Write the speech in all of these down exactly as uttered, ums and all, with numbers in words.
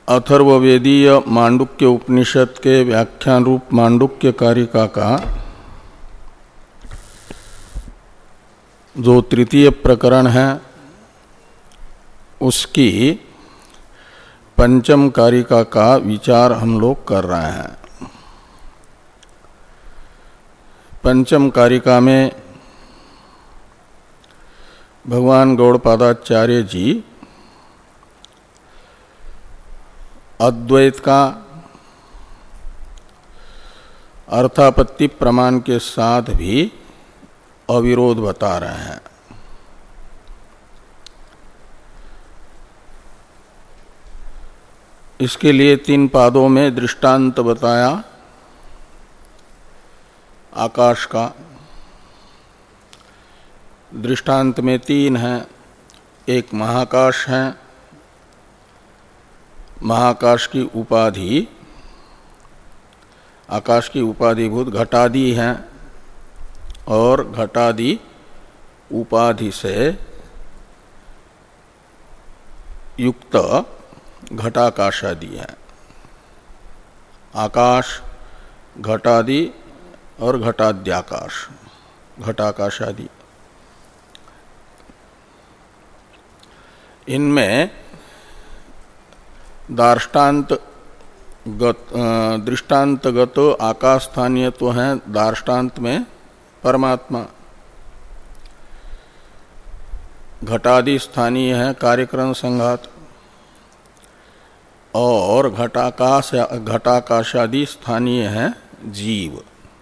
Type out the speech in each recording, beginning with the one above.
अथर्ववेदीय मांडुक्य उपनिषद के व्याख्यान रूप मांडुक्य कारिका का जो तृतीय प्रकरण है उसकी पंचम कारिका का विचार हम लोग कर रहे हैं। पंचम कारिका में भगवान गौड़पादाचार्य जी अद्वैत का अर्थापत्ति प्रमाण के साथ भी अविरोध बता रहे हैं। इसके लिए तीन पादों में दृष्टांत बताया आकाश का। दृष्टांत में तीन हैं, एक महाकाश है, महाकाश की उपाधि आकाश की उपाधिभूत घटादि है और घटादि उपाधि से युक्त घटाकाशादि है। आकाश, घटादि और घटाद्याकाश, घटाकाशादि। इनमें दार्ष्टान्त गत दृष्टान्तगत आकाश स्थानीय तो है, दार्ष्टान्त में परमात्मा। घटादि स्थानीय है कार्यक्रम संघात और घटाकाश घटाकाशादि स्थानीय है जीव।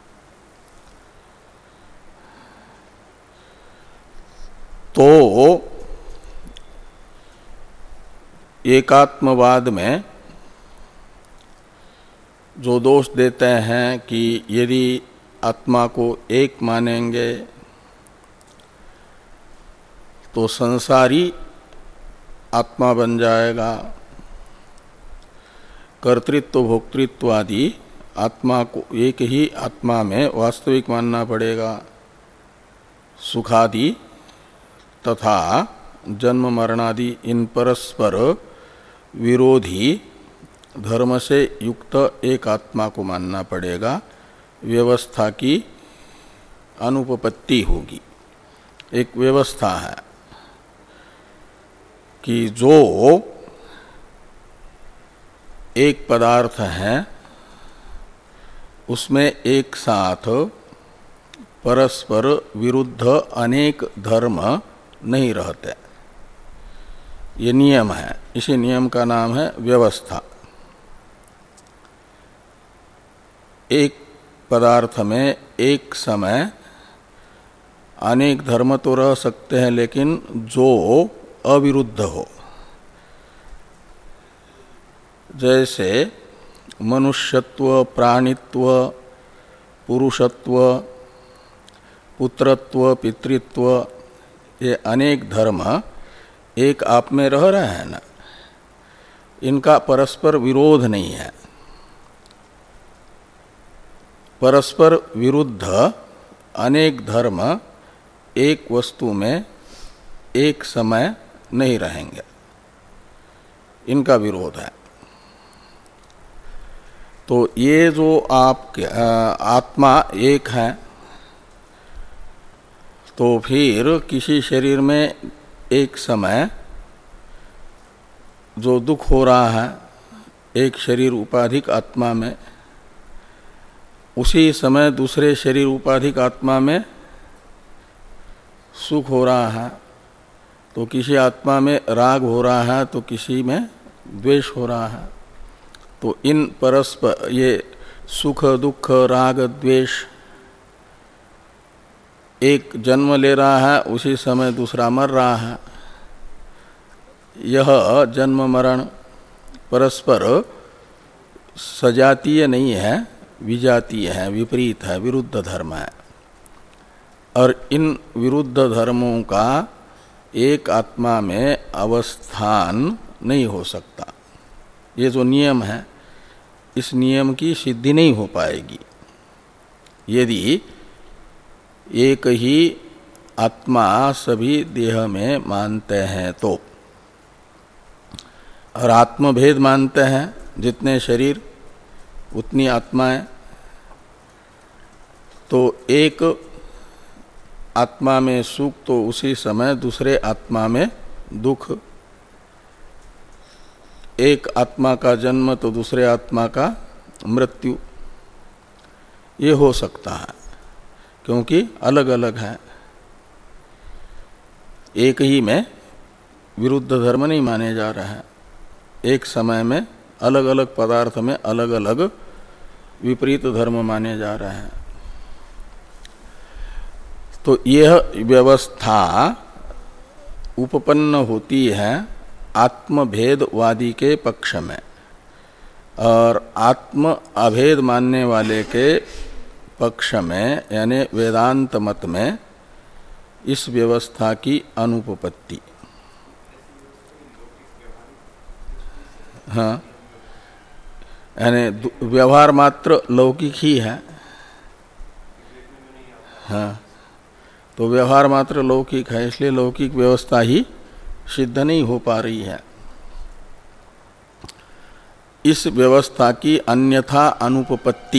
तो एकात्मवाद में जो दोष देते हैं कि यदि आत्मा को एक मानेंगे तो संसारी आत्मा बन जाएगा, कर्तृत्व भोक्तृत्व आदि आत्मा को एक ही आत्मा में वास्तविक मानना पड़ेगा, सुखादि तथा जन्म मरणादि इन परस्पर विरोधी धर्म से युक्त एक आत्मा को मानना पड़ेगा, व्यवस्था की अनुपपत्ति होगी। एक व्यवस्था है कि जो एक पदार्थ है उसमें एक साथ परस्पर विरुद्ध अनेक धर्म नहीं रहते। ये नियम है, इसी नियम का नाम है व्यवस्था। एक पदार्थ में एक समय अनेक धर्म तो रह सकते हैं लेकिन जो अविरुद्ध हो, जैसे मनुष्यत्व, प्राणित्व, पुरुषत्व, पुत्रत्व, पितृत्व, ये अनेक धर्म एक आप में रह रहे हैं ना, इनका परस्पर विरोध नहीं है। परस्पर विरुद्ध अनेक धर्म एक वस्तु में एक समय नहीं रहेंगे, इनका विरोध है। तो ये जो आप आत्मा एक है तो फिर किसी शरीर में एक समय जो दुख हो रहा है एक शरीर उपाधिक आत्मा में, उसी समय दूसरे शरीर उपाधिक आत्मा में सुख हो रहा है। तो किसी आत्मा में राग हो रहा है तो किसी में द्वेष हो रहा है। तो इन परस्पर ये सुख दुख राग द्वेष एक जन्म ले रहा है, उसी समय दूसरा मर रहा है। यह जन्म मरण परस्पर सजातीय नहीं है, विजातीय है, विपरीत है, विरुद्ध धर्म है। और इन विरुद्ध धर्मों का एक आत्मा में अवस्थान नहीं हो सकता। ये जो नियम है इस नियम की सिद्धि नहीं हो पाएगी यदि एक ही आत्मा सभी देह में मानते हैं तो। और आत्मभेद मानते हैं, जितने शरीर उतनी आत्माएं। तो एक आत्मा में सुख तो उसी समय दूसरे आत्मा में दुख, एक आत्मा का जन्म तो दूसरे आत्मा का मृत्यु, ये हो सकता है क्योंकि अलग अलग है। एक ही में विरुद्ध धर्म नहीं माने जा रहे हैं, एक समय में अलग अलग पदार्थ में अलग अलग विपरीत धर्म माने जा रहे हैं। तो यह व्यवस्था उपपन्न होती है आत्मभेदवादी के पक्ष में, और आत्म अभेद मानने वाले के पक्ष में यानी वेदांत मत में इस व्यवस्था की अनुपपत्ति। हाँ, यानी व्यवहार मात्र लौकिक ही है। हाँ, तो व्यवहार मात्र लौकिक है, इसलिए लौकिक व्यवस्था ही सिद्ध नहीं हो पा रही है। इस व्यवस्था की अन्यथा अनुपपत्ति,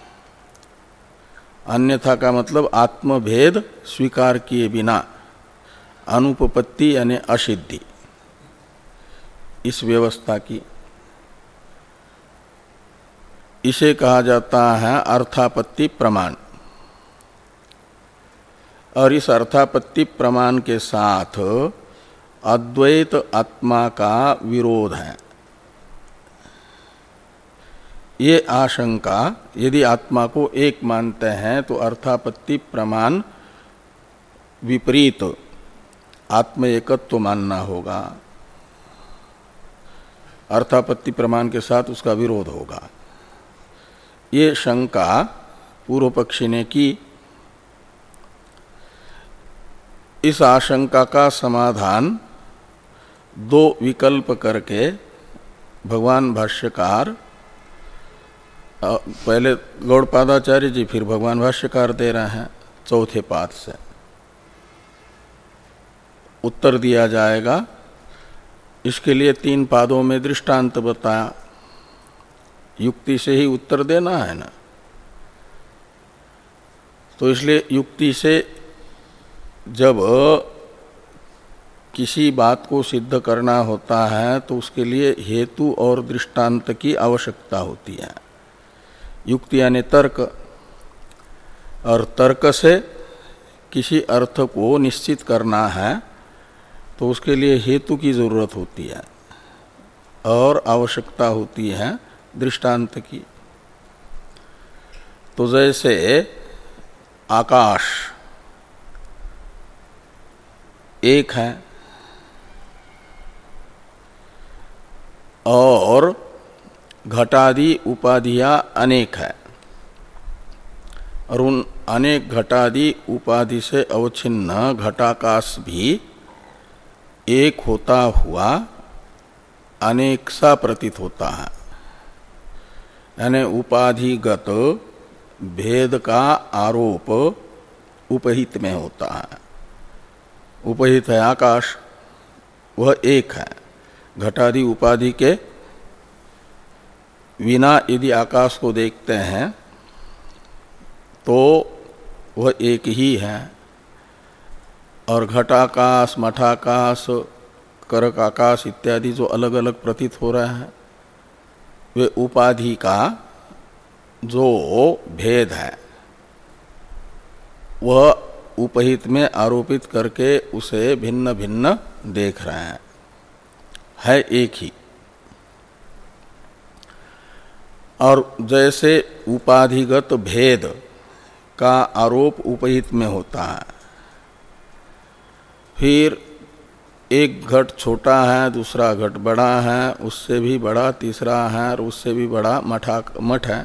अन्यथा का मतलब आत्मभेद स्वीकार किए बिना, अनुपपत्ति यानी असिद्धि इस व्यवस्था की, इसे कहा जाता है अर्थापत्ति प्रमाण। और इस अर्थापत्ति प्रमाण के साथ अद्वैत आत्मा का विरोध है। ये आशंका, यदि आत्मा को एक मानते हैं तो अर्थापत्ति प्रमाण विपरीत आत्म एकत्व मानना होगा, अर्थापत्ति प्रमाण के साथ उसका विरोध होगा। ये शंका पूर्व पक्षी ने की। इस आशंका का समाधान दो विकल्प करके भगवान भाष्यकार, पहले गौड़पादाचार्य जी फिर भगवान भाष्यकार दे रहे हैं चौथे पाद से उत्तर दिया जाएगा। इसके लिए तीन पादों में दृष्टांत बताया, युक्ति से ही उत्तर देना है ना, तो इसलिए युक्ति से जब किसी बात को सिद्ध करना होता है तो उसके लिए हेतु और दृष्टांत की आवश्यकता होती है। युक्ति यानी तर्क, और तर्क से किसी अर्थ को निश्चित करना है तो उसके लिए हेतु की जरूरत होती है और आवश्यकता होती है दृष्टांत की। तो जैसे आकाश एक है और घटादि उपाधियां अनेक है, और उन अनेक घटादि उपाधि से अवच्छिन्न घटाकाश भी एक होता हुआ अनेक सा प्रतीत होता है। यानी उपाधिगत भेद का आरोप उपहित में होता है। उपहित है आकाश, वह एक है। घटादि उपाधि के बिना यदि आकाश को देखते हैं तो वह एक ही है, और घटाकाश, मठाकाश, करक आकाश इत्यादि जो अलग अलग प्रतीत हो रहे हैं वे उपाधि का जो भेद है वह उपहित में आरोपित करके उसे भिन्न भिन्न देख रहे हैं, है एक ही। और जैसे उपाधिगत भेद का आरोप उपहित में होता है, फिर एक घट छोटा है, दूसरा घट बड़ा है, उससे भी बड़ा तीसरा है, और उससे भी बड़ा मठा मठ है,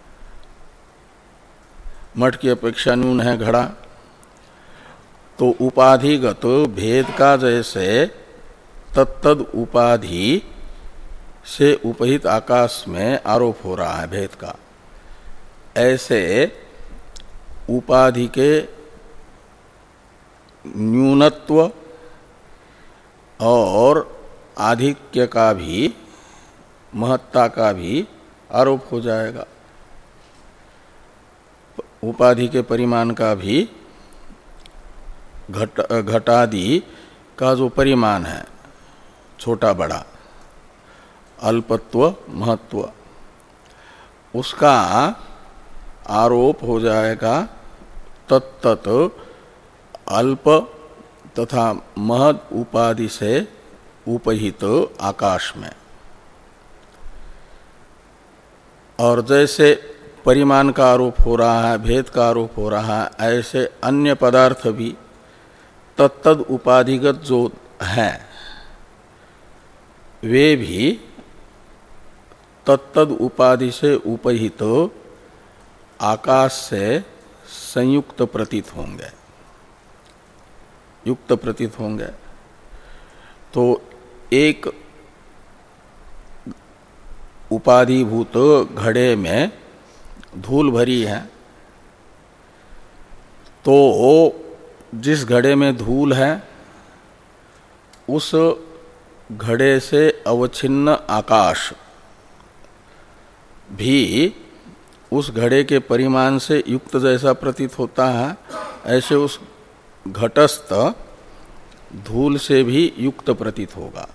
मठ की अपेक्षा न्यून है घड़ा। तो उपाधिगत भेद का जैसे तत्तद उपाधि से उपहित आकाश में आरोप हो रहा है भेद का, ऐसे उपाधि के न्यूनत्व और आधिक्य का भी, महत्ता का भी आरोप हो जाएगा। उपाधि के परिमाण का भी, घट घटादि का जो परिमाण है, छोटा बड़ा, अल्पत्व महत्व, उसका आरोप हो जाएगा तत्तत अल्प तथा महद उपाधि से उपहित आकाश में। और जैसे परिमाण का आरोप हो रहा है, भेद का आरोप हो रहा है, ऐसे अन्य पदार्थ भी तत्तद उपाधिगत जो हैं वे भी तत्तद उपाधि से उपहित आकाश से संयुक्त प्रतीत होंगे, युक्त प्रतीत होंगे। तो एक उपाधिभूत घड़े में धूल भरी है, तो जिस घड़े में धूल है उस घड़े से अवच्छिन्न आकाश भी उस घड़े के परिमाण से युक्त जैसा प्रतीत होता है, ऐसे उस घटस्थ धूल से भी युक्त प्रतीत होगा।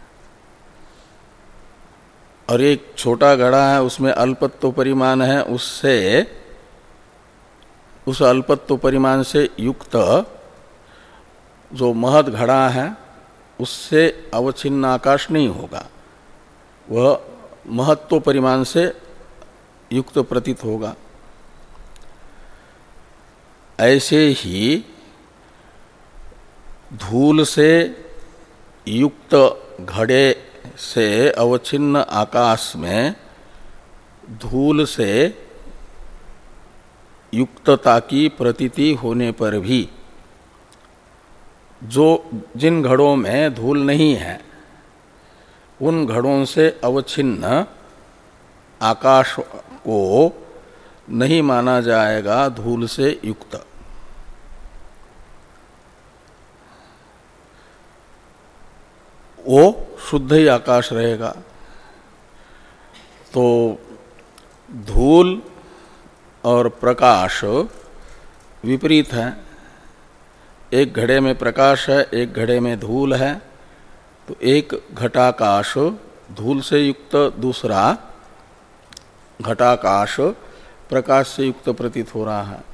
और एक छोटा घड़ा है, उसमें अल्पत्व परिमाण है, उससे उस अल्पत्व परिमाण से युक्त जो महद घड़ा है उससे अवच्छिन्न आकाश नहीं होगा, वह महत्व परिमाण से युक्त प्रतीत होगा। ऐसे ही धूल से युक्त घड़े से अवच्छिन्न आकाश में धूल से युक्तता की प्रतीति होने पर भी जो जिन घड़ों में धूल नहीं है उन घड़ों से अवच्छिन्न आकाश को नहीं माना जाएगा धूल से युक्त। वो शुद्ध ही आकाश रहेगा। तो धूल और प्रकाश विपरीत है, एक घड़े में प्रकाश है, एक घड़े में धूल है, तो एक घटाकाश धूल से युक्त, दूसरा घटाकाश प्रकाश से युक्त प्रतीत हो रहा है।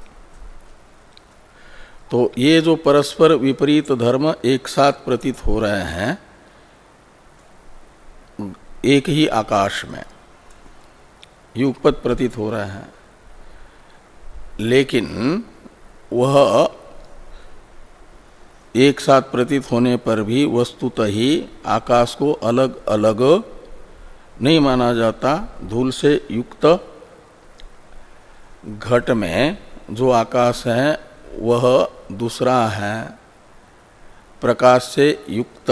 तो ये जो परस्पर विपरीत धर्म एक साथ प्रतीत हो रहे हैं एक ही आकाश में, युगपत प्रतीत हो रहे हैं, लेकिन वह एक साथ प्रतीत होने पर भी वस्तुतः ही आकाश को अलग अलग नहीं माना जाता। धूल से युक्त घट में जो आकाश है वह दूसरा है, प्रकाश से युक्त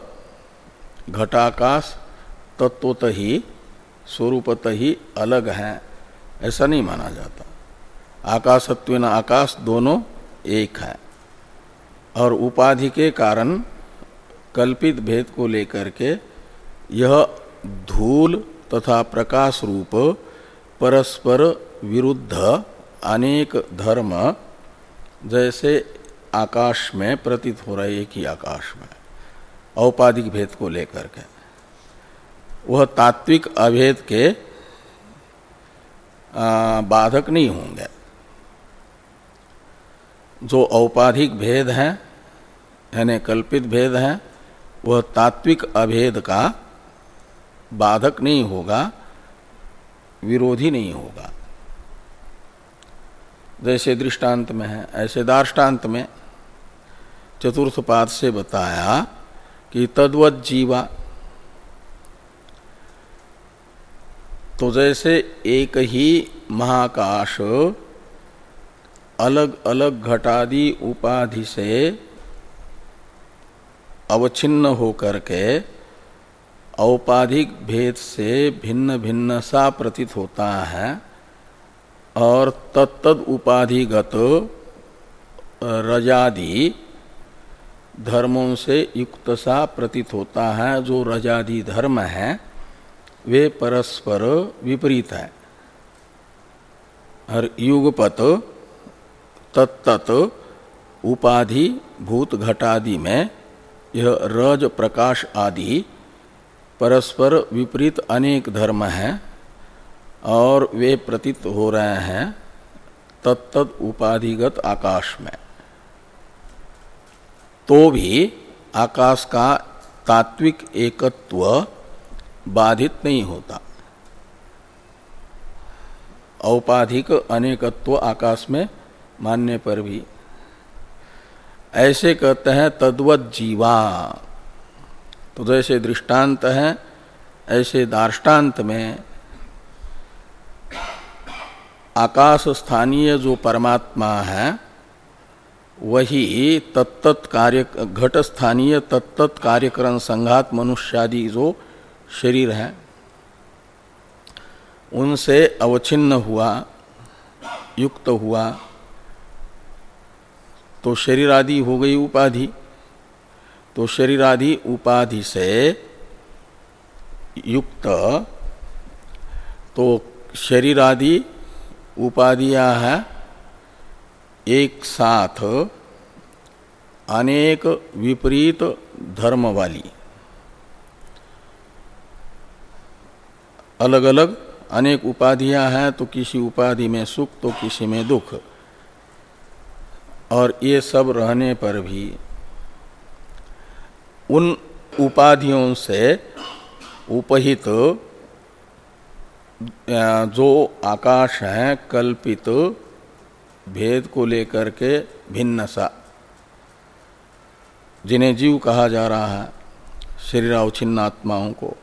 घटाकाश तत्वतः ही स्वरूपतः ही अलग है, ऐसा नहीं माना जाता। आकाशत्वेन आकाश दोनों एक है, और उपाधि के कारण कल्पित भेद को लेकर के यह धूल तथा प्रकाश रूप परस्पर विरुद्ध अनेक धर्म जैसे आकाश में प्रतीत हो रहे, एक ही आकाश में औपाधिक भेद को लेकर के, वह तात्विक अभेद के आ, बाधक नहीं होंगे। जो औपाधिक भेद है यानी कल्पित भेद है वह तात्विक अभेद का बाधक नहीं होगा, विरोधी नहीं होगा। जैसे दृष्टांत में है ऐसे दार्ष्टान्त में चतुर्थ पाद से बताया कि तद्वत जीवा, तो जैसे एक ही महाकाश अलग अलग घटादि उपाधि से अवच्छिन्न होकर के औपाधिक भेद से भिन्न भिन्न सा प्रतीत होता है, और तत्तद उपाधिगत रजादि धर्मों से युक्त सा प्रतीत होता है। जो रजादि धर्म है वे परस्पर विपरीत है। और युगपत तत्तत उपाधि भूत घटादि में यह रज प्रकाश आदि परस्पर विपरीत अनेक धर्म हैं और वे प्रतीत हो रहे हैं तत्तत उपाधिगत आकाश में। तो भी आकाश का तात्विक एकत्व बाधित नहीं होता। औपाधिक अनेकत्व आकाश में मानने पर भी ऐसे कहते हैं तद्वत जीवा। तो जैसे दृष्टांत है ऐसे दार्ष्टान्त में आकाश स्थानीय जो परमात्मा है वही तत्तत् कार्य घट स्थानीय तत्तत् कार्यकरण संघात मनुष्यादि जो शरीर है उनसे अवच्छिन्न हुआ, युक्त हुआ, तो शरीर आदि हो गई उपाधि। तो शरीर आदि उपाधि से युक्त, तो शरीर आदि उपाधियां हैं एक साथ अनेक विपरीत धर्म वाली, अलग अलग अनेक उपाधियां हैं। तो किसी उपाधि में सुख तो किसी में दुख, और ये सब रहने पर भी उन उपाधियों से उपहित जो आकाश है कल्पित भेद को लेकर के भिन्न सा, जिन्हें जीव कहा जा रहा है, शरीरावच्छिन्न आत्माओं को,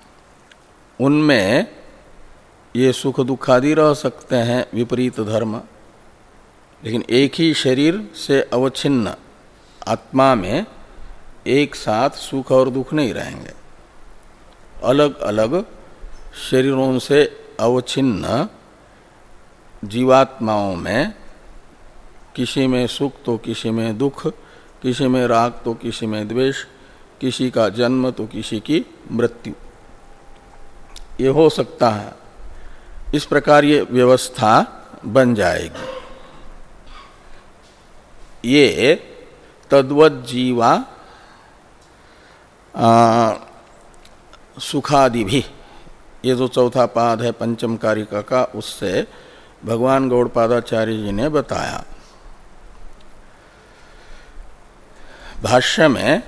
उनमें ये सुख दुखादि रह सकते हैं विपरीत धर्म। लेकिन एक ही शरीर से अवच्छिन्न आत्मा में एक साथ सुख और दुख नहीं रहेंगे। अलग अलग शरीरों से अवच्छिन्न जीवात्माओं में किसी में सुख तो किसी में दुख, किसी में राग तो किसी में द्वेष, किसी का जन्म तो किसी की मृत्यु, ये हो सकता है। इस प्रकार ये व्यवस्था बन जाएगी। ये तद्वत जीवा सुखादि भी, ये जो चौथा पाद है पंचम कारिका का, उससे भगवान गौड़पादाचार्य जी ने बताया। भाष्य में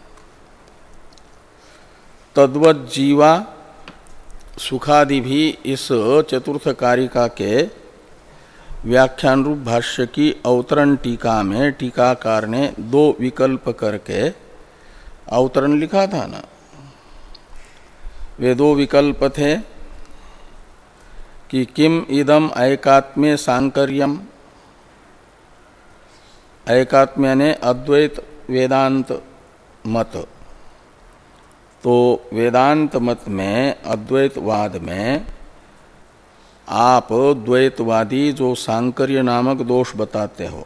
तद्वत जीवा सुखादि भी इस चतुर्थ कारिका के व्याख्यान रूप भाष्य की अवतरण टीका में टीकाकार ने दो विकल्प करके अवतरण लिखा था ना। वे दो विकल्प थे कि किम इदम ऐकात्म्य सांकर्यम, ऐकात्म्य ने अद्वैत वेदांत मत। तो वेदांत मत में, अद्वैतवाद में आप द्वैतवादी जो सांकर्य नामक दोष बताते हो,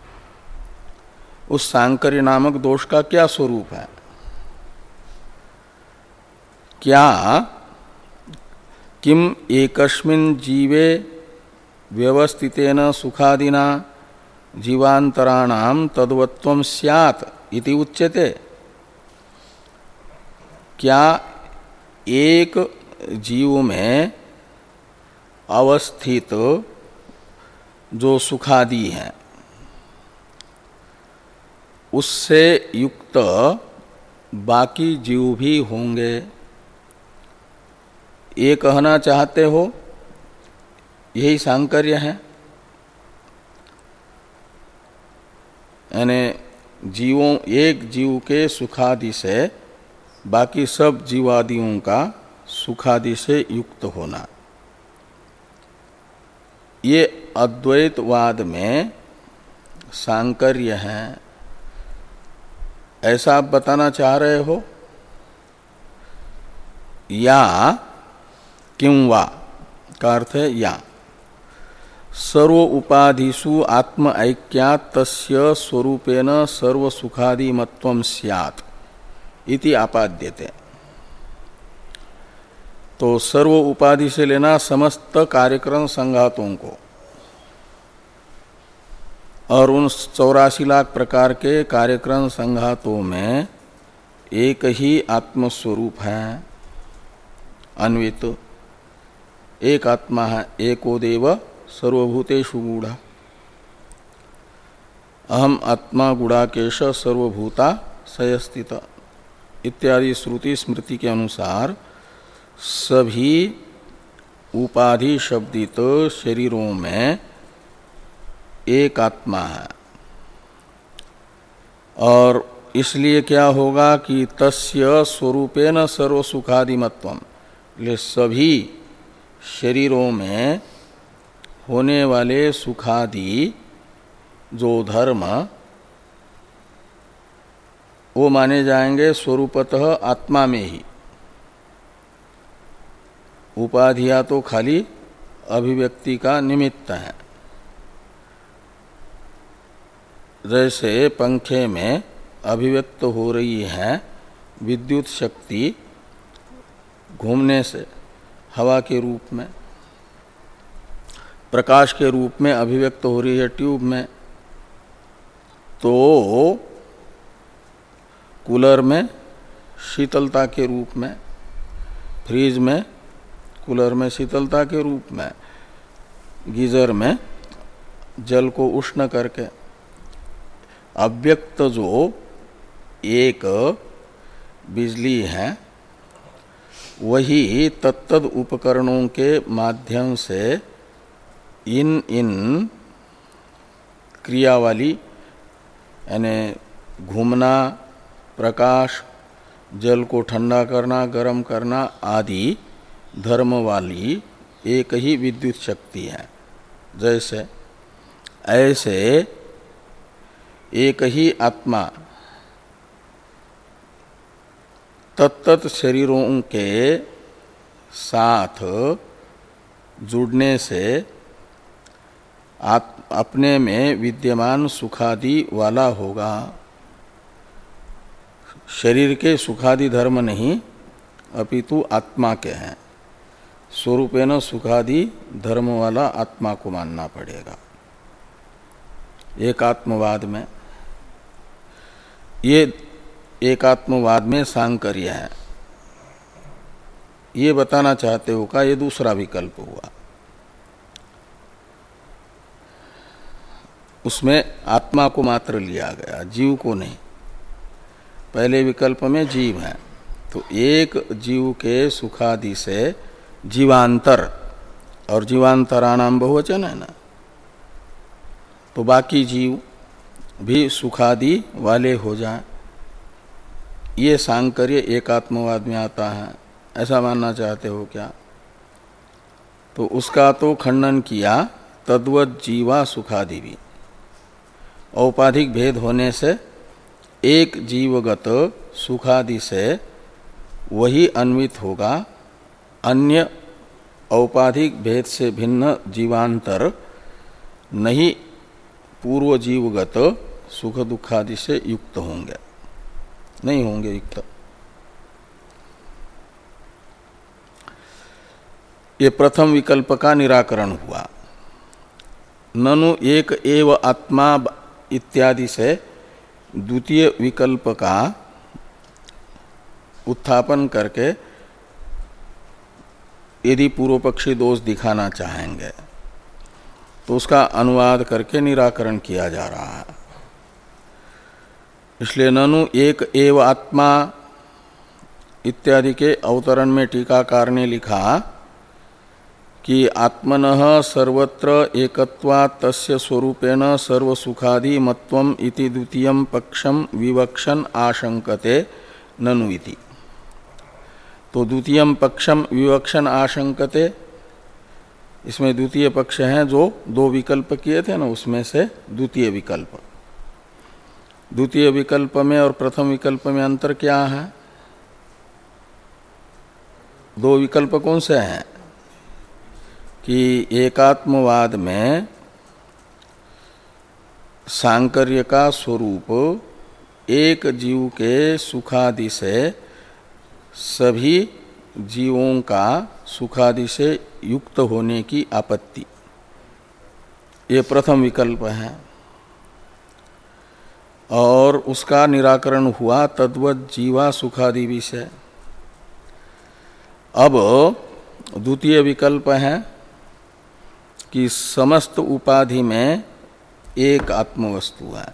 उस सांकर्य नामक दोष का क्या स्वरूप है? क्या किम एकस्मिन् जीवे व्यवस्थितेन सुखादिना जीवांतराणाम तद्वत्वं स्यात् इति उच्यते? क्या एक जीव में अवस्थित जो सुखादि हैं उससे युक्त बाकी जीव भी होंगे, ये कहना चाहते हो? यही सांकर्य है। यानी जीवों, एक जीव के सुखादि से बाकी सब जीवादियों का सुखादि से युक्त होना, ये अद्वैतवाद में सांकर्य है, ऐसा आप बताना चाह रहे हो? या किं वा का अर्थ है या। सर्व उपाधिषु आत्म ऐक्यात् तस्य स्वरूपेण सर्व सुखादिमत्वं स्यात् इति आपाद्यते। तो सर्व उपाधि से लेना समस्त कार्यक्रम संघातों को, और उन चौरासी लाख प्रकार के कार्यक्रम संघातों में एक ही आत्मस्वरूप है, अन्वित एक आत्मा है। एको देव सर्वभूतेषु गूढ़ा, अहम आत्मा गुणाकेश सर्वभूता सयस्थित इत्यादि श्रुति स्मृति के अनुसार सभी उपाधि शब्दित शरीरों में एक आत्मा है। और इसलिए क्या होगा कि तस्य स्वरूपेण सर्व सुखादिमत्वम, ले सभी शरीरों में होने वाले सुखादि जो धर्म वो माने जाएंगे स्वरूपतः आत्मा में ही। उपाधियां तो खाली अभिव्यक्ति का निमित्त है। जैसे पंखे में अभिव्यक्त हो रही है विद्युत शक्ति घूमने से हवा के रूप में, प्रकाश के रूप में अभिव्यक्त हो रही है ट्यूब में, तो कूलर में शीतलता के रूप में, फ्रीज में कूलर में शीतलता के रूप में, गीजर में जल को उष्ण करके, अव्यक्त जो एक बिजली है वही तत्तद उपकरणों के माध्यम से इन इन क्रिया वाली यानी घूमना, प्रकाश, जल को ठंडा करना, गर्म करना आदि धर्म वाली एक ही विद्युत शक्ति है। जैसे ऐसे एक ही आत्मा तत्तत शरीरों के साथ जुड़ने से आत, अपने में विद्यमान सुखादि वाला होगा। शरीर के सुखादि धर्म नहीं अपितु आत्मा के हैं। स्वरूपेण सुखादि धर्म वाला आत्मा को मानना पड़ेगा एकात्मवाद में। ये एकात्मवाद में सांकर्य है, ये बताना चाहते हो का ये दूसरा विकल्प हुआ। उसमें आत्मा को मात्र लिया गया, जीव को नहीं। पहले विकल्प में जीव है, तो एक जीव के सुखादि से जीवांतर, और जीवांतराणाम बहुवचन है ना, तो बाकी जीव भी सुखादि वाले हो जाएं। ये सांकर्य एकात्मवाद में आता है, ऐसा मानना चाहते हो क्या? तो उसका तो खंडन किया तद्वत जीवा सुखादि भी। औपाधिक भेद होने से एक जीवगत सुखादि से वही अन्वित होगा, अन्य औपाधिक भेद से भिन्न जीवांतर नहीं पूर्व जीवगत सुख दुखादि से युक्त होंगे, नहीं होंगे युक्त। ये प्रथम विकल्प का निराकरण हुआ। ननु एक एव आत्मा इत्यादि से द्वितीय विकल्प का उत्थापन करके यदि पूर्व पक्षी दोष दिखाना चाहेंगे तो उसका अनुवाद करके निराकरण किया जा रहा है। इसलिए ननु एक एव आत्मा इत्यादि के अवतरण में टीकाकार ने लिखा कि आत्मनः सर्वत्र एकत्वात् तस्य स्वरूपेण सर्व सुखादि मत्वम इति द्वितीयं पक्षम विवक्षन आशंकते ननु इति। तो द्वितीयं पक्षम विवक्षन आशंकते, इसमें द्वितीय पक्ष हैं जो दो विकल्प किए थे ना, उसमें से द्वितीय विकल्प। द्वितीय विकल्प में और प्रथम विकल्प में अंतर क्या है? दो विकल्प कौन से हैं कि एकात्मवाद में सांकर्य का स्वरूप एक जीव के सुखादि से सभी जीवों का सुखादि से युक्त होने की आपत्ति, ये प्रथम विकल्प है। और उसका निराकरण हुआ तद्वत जीवा सुखादि विषय। अब द्वितीय विकल्प है कि समस्त उपाधि में एक आत्मवस्तु है,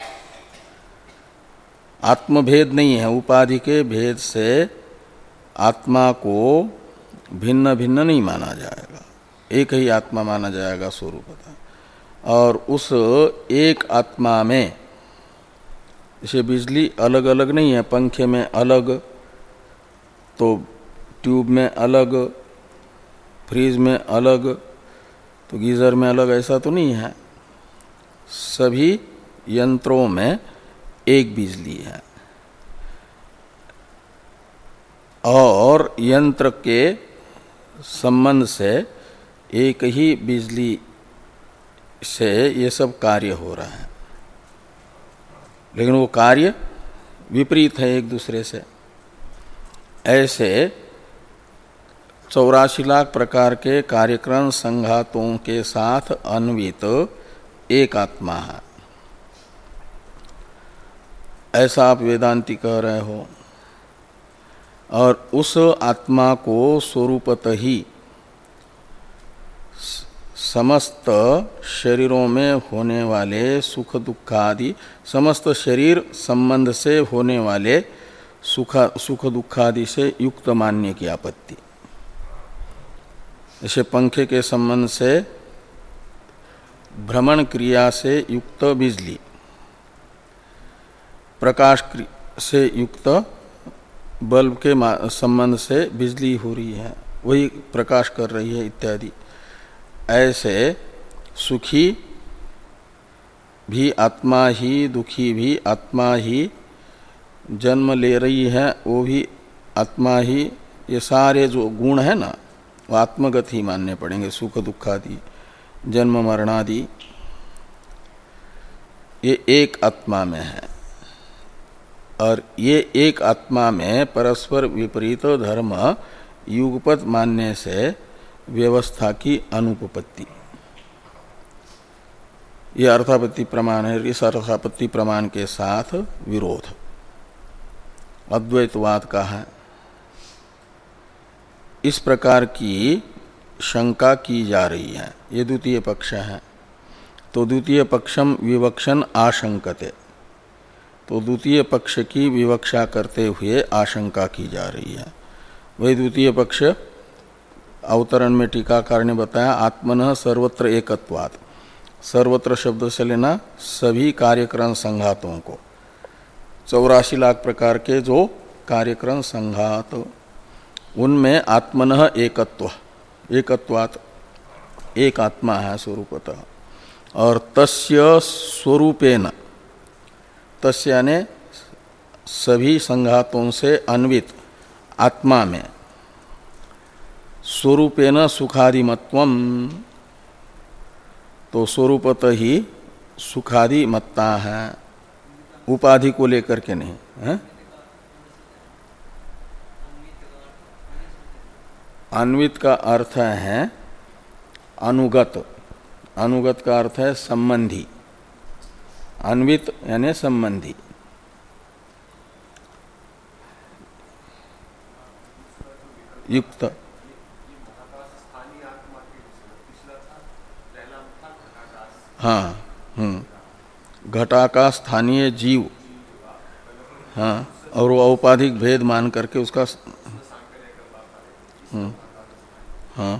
आत्मभेद नहीं है, उपाधि के भेद से आत्मा को भिन्न भिन्न नहीं माना जाएगा, एक ही आत्मा माना जाएगा स्वरूपतः। और उस एक आत्मा में जैसे बिजली अलग अलग नहीं है, पंखे में अलग तो ट्यूब में अलग, फ्रीज में अलग तो गीजर में अलग, ऐसा तो नहीं है। सभी यंत्रों में एक बिजली है और यंत्र के संबंध से एक ही बिजली से ये सब कार्य हो रहा है, लेकिन वो कार्य विपरीत है एक दूसरे से। ऐसे चौरासी लाख प्रकार के कार्यक्रम संघातों के साथ अन्वित एक आत्मा है, ऐसा आप वेदांती कह रहे हो। और उस आत्मा को स्वरूपतः ही समस्त शरीरों में होने वाले सुख दुख आदि, समस्त शरीर संबंध से होने वाले सुख सुख दुखादि से युक्त मानने की आपत्ति। जैसे पंखे के संबंध से भ्रमण क्रिया से युक्त बिजली, प्रकाश से युक्त बल्ब के संबंध से बिजली हो रही है, वही प्रकाश कर रही है इत्यादि। ऐसे सुखी भी आत्मा ही, दुखी भी आत्मा ही, जन्म ले रही है वो भी आत्मा ही, ये सारे जो गुण है ना वो आत्मगत ही मानने पड़ेंगे। सुख दुखादि, जन्म मरणादि, ये एक आत्मा में है। और ये एक आत्मा में परस्पर विपरीत धर्म युगपत मानने से व्यवस्था की अनुपपत्ति, ये अर्थापत्ति प्रमाण है। इस अर्थापत्ति प्रमाण के साथ विरोध अद्वैतवाद का है। इस प्रकार की शंका की जा रही है, ये द्वितीय पक्ष है। तो द्वितीय पक्षम विवक्षन आशंकते, तो द्वितीय पक्ष की विवक्षा करते हुए आशंका की जा रही है। वही द्वितीय पक्ष अवतरण में टीकाकार ने बताया, आत्मनः सर्वत्र एकत्वात्, सर्वत्र शब्द से लेना सभी कार्यक्रम संघातों को, चौरासी लाख प्रकार के जो कार्यक्रम संघात, उनमें आत्मनः एकत्व, एकत्वात्, एक आत्मा है स्वरूपतः। और तस्य स्वरूपेन, तस्य यानी सभी संघातों से अन्वित आत्मा में स्वरूपेन सुखादिमत्वम, तो स्वरूपतः ही सुखादिमत्ता है, उपाधि को लेकर के नहीं है। अन्वित का अर्थ है अनुगत, अनुगत का अर्थ है संबंधी, अन्वित यानी संबंधी। युक्त, हाँ, हम्म, घटाकाश स्थानीय जीव, हाँ, और वो औपाधिक भेद मान करके उसका, हम्म, हाँ,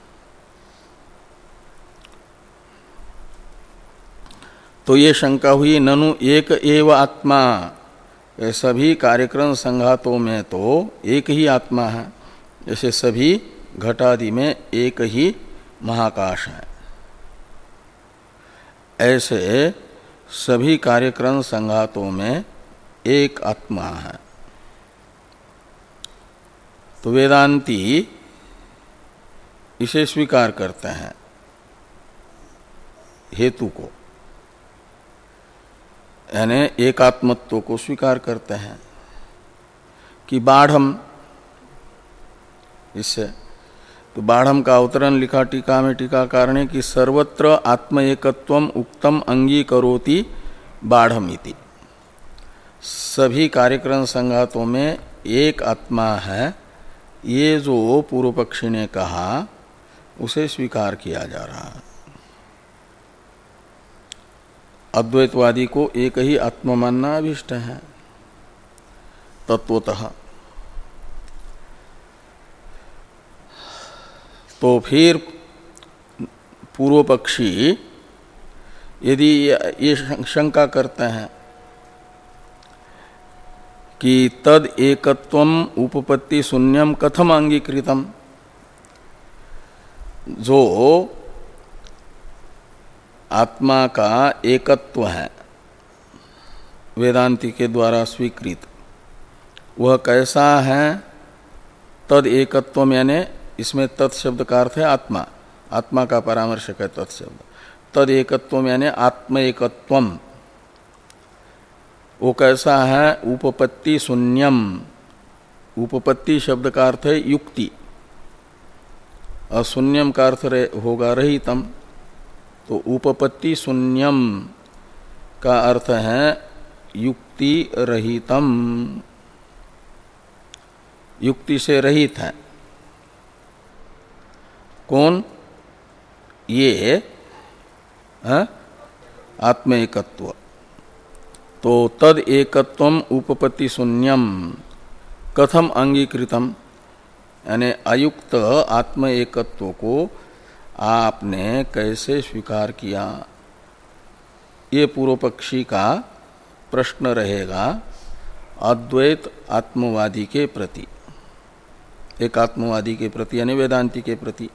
तो ये शंका हुई, ननु एक एव आत्मा, सभी कार्यक्रम संघातों में तो एक ही आत्मा है, जैसे सभी घटादि में एक ही महाकाश है, ऐसे सभी कार्यक्रम संघातों में एक आत्मा है। तो वेदांती इसे स्वीकार करते हैं, हेतु को, यानी एकात्मत्व को स्वीकार करते हैं कि बाढ़म, इससे तो बाढ़म का अवतरण लिखा टीका में टीकाकार ने कि सर्वत्र आत्म एकत्वम उक्तम अंगीकरोति बाढ़मिति। सभी कार्यक्रम संघातों में एक आत्मा है, ये जो पूर्व पक्षी ने कहा उसे स्वीकार किया जा रहा है। अद्वैतवादी को एक ही आत्मा मानना अभिष्ट है तत्वतः। तो फिर पूर्व पक्षी यदि ये शंका करते हैं कि तद एकत्वम उपपत्ति शून्यम कथम अंगीकृतम, जो आत्मा का एकत्व है वेदांति के द्वारा स्वीकृत, वह कैसा है? तद एकत्वम, यानी इसमें तत्शब्द का अर्थ है आत्मा, आत्मा का परामर्शक है तत्शब्द। तद एकत्वम यानी आत्म एकत्वम, वो कैसा है? उपपत्ति शून्यम। उपपत्ति शब्द का अर्थ है युक्ति और शून्यम का अर्थ होगा रहितम। तो उपपत्ति शून्यम का अर्थ है युक्ति रहितम, युक्ति से रहित है। कौन? ये आत्म एकत्व। तो तद एकत्वम उपपत्ति शून्यम कथम अंगीकृतम, यानी अयुक्त आत्म एकत्व को आपने कैसे स्वीकार किया? ये पूर्व पक्षी का प्रश्न रहेगा अद्वैत आत्मवादी के प्रति, एक आत्मवादी के प्रति यानी वेदांति के प्रति।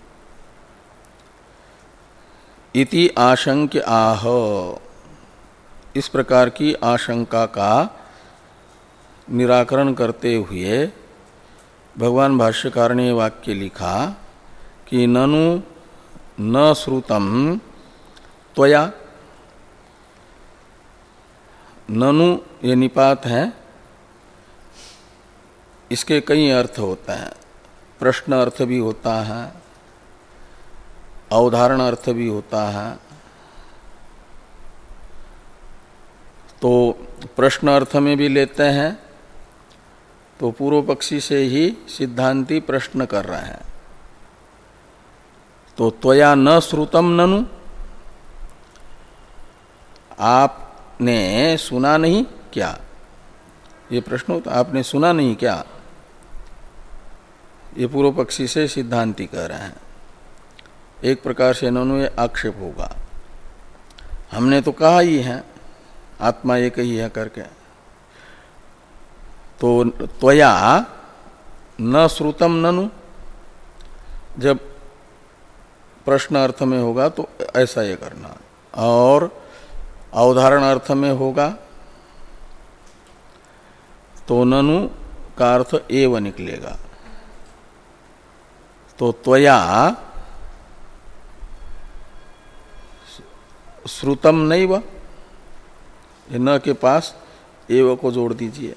इति आशंक्य आह, इस प्रकार की आशंका का निराकरण करते हुए भगवान भाष्यकार ने वाक्य लिखा कि ननु न श्रुतम त्वया। ननु ये निपात है, इसके कई अर्थ होते हैं। प्रश्न अर्थ भी होता है, अवधारण अर्थ भी होता है। तो प्रश्न अर्थ में भी लेते हैं तो पूर्व पक्षी से ही सिद्धांती प्रश्न कर रहे हैं। तो त्वया न श्रुतम ननु, आपने सुना नहीं क्या? ये प्रश्न होता, आपने सुना नहीं क्या? ये पूर्व पक्षी से सिद्धांती कह रहे हैं। एक प्रकार से ननु ये आक्षेप होगा, हमने तो कहा ही है आत्मा एक ही है करके। तो त्वया न श्रुतम ननु, जब प्रश्न अर्थ में होगा तो ऐसा ये करना, और अवधारण अर्थ में होगा तो ननु का अर्थ एव निकलेगा। तो त्वया श्रुतम नैव, न के पास एव को जोड़ दीजिए,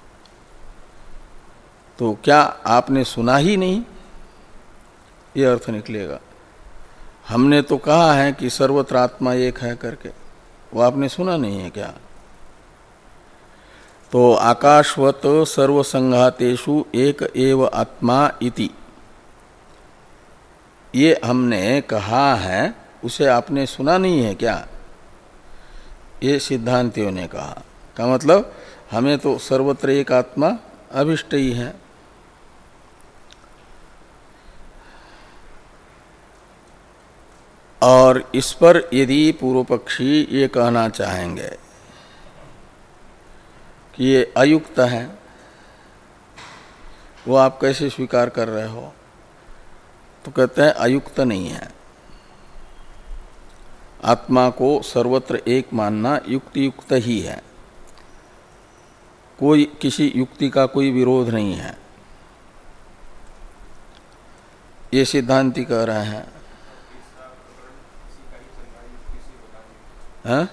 तो क्या आपने सुना ही नहीं, ये अर्थ निकलेगा। हमने तो कहा है कि सर्वत्र आत्मा एक है करके, वो आपने सुना नहीं है क्या? तो आकाशवत सर्वसंघातेषु एक एव आत्मा इति, ये हमने कहा है, उसे आपने सुना नहीं है क्या? ये सिद्धांतियों ने कहा। का मतलब हमें तो सर्वत्र एक आत्मा अभिष्ट ही है। और इस पर यदि पूर्व पक्षी ये कहना चाहेंगे कि ये अयुक्त है, वो आप कैसे स्वीकार कर रहे हो? तो कहते हैं अयुक्त नहीं है। आत्मा को सर्वत्र एक मानना युक्ति युक्त ही है, कोई किसी युक्ति का कोई विरोध नहीं है। ये सिद्धांति कह रहे हैं। हाँ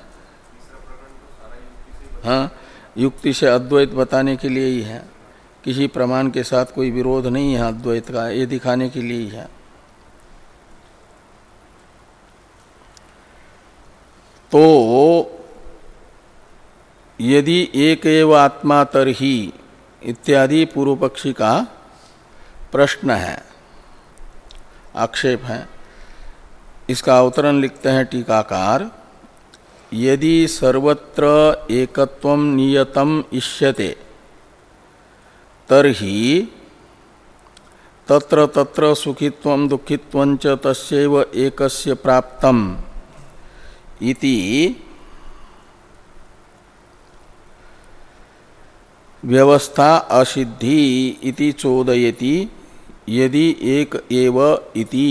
हाँ, युक्ति से अद्वैत बताने के लिए ही है, किसी प्रमाण के साथ कोई विरोध नहीं है अद्वैत का, ये दिखाने के लिए ही है। तो यदि एक एव आत्मा तरही इत्यादि पूर्व पक्षी का प्रश्न है, आक्षेप है। इसका अवतरण लिखते हैं टीकाकार, यदि सर्वत्र एकत्वं नियतम इष्यते तर्हि तत्र तत्र सुखित्वं दुःखित्वं च तस्यैव एकस्य प्राप्तम् इति व्यवस्था असिद्धि इति चोदयति यदि एक एव इति।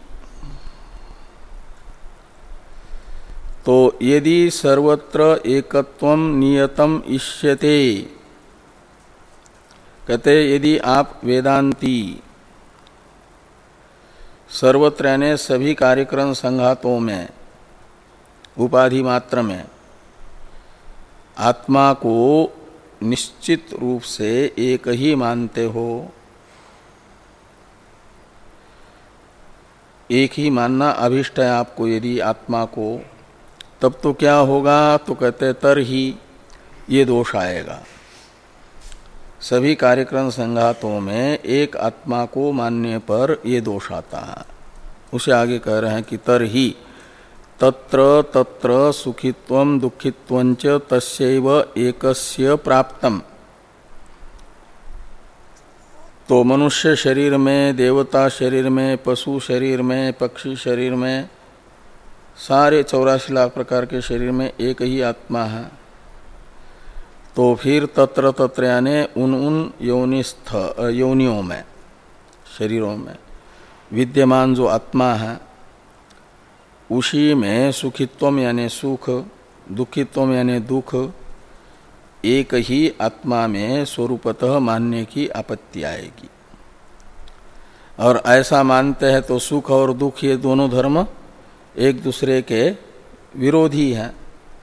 तो यदि सर्वत्र एकत्वं नियतम इष्यते, कहते यदि आप वेदांती सर्वत्र यानी सभी कार्यक्रम संघातों में उपाधि मात्र में आत्मा को निश्चित रूप से एक ही मानते हो, एक ही मानना अभिष्ट है आपको यदि आत्मा को, तब तो क्या होगा, तो कहते तर ही ये दोष आएगा। सभी कार्यक्रम संघातों में एक आत्मा को मानने पर ये दोष आता है। उसे आगे कह रहे हैं कि तर ही तत्र तत्र सुखित्वं दुःखित्वं च तस्यैव एकस्य प्राप्तम्। तो मनुष्य शरीर में, देवता शरीर में, पशु शरीर में, पक्षी शरीर में, सारे चौरासी लाख प्रकार के शरीर में एक ही आत्मा है। तो फिर तत्र तत्र यानी उन उन योनिस्थ योनियों में, शरीरों में विद्यमान जो आत्मा है उसी में सुखित्वम यानी सुख, दुखित्वम यानी दुख, एक ही आत्मा में स्वरूपतः मानने की आपत्ति आएगी। और ऐसा मानते हैं तो सुख और दुख ये दोनों धर्म एक दूसरे के विरोधी हैं।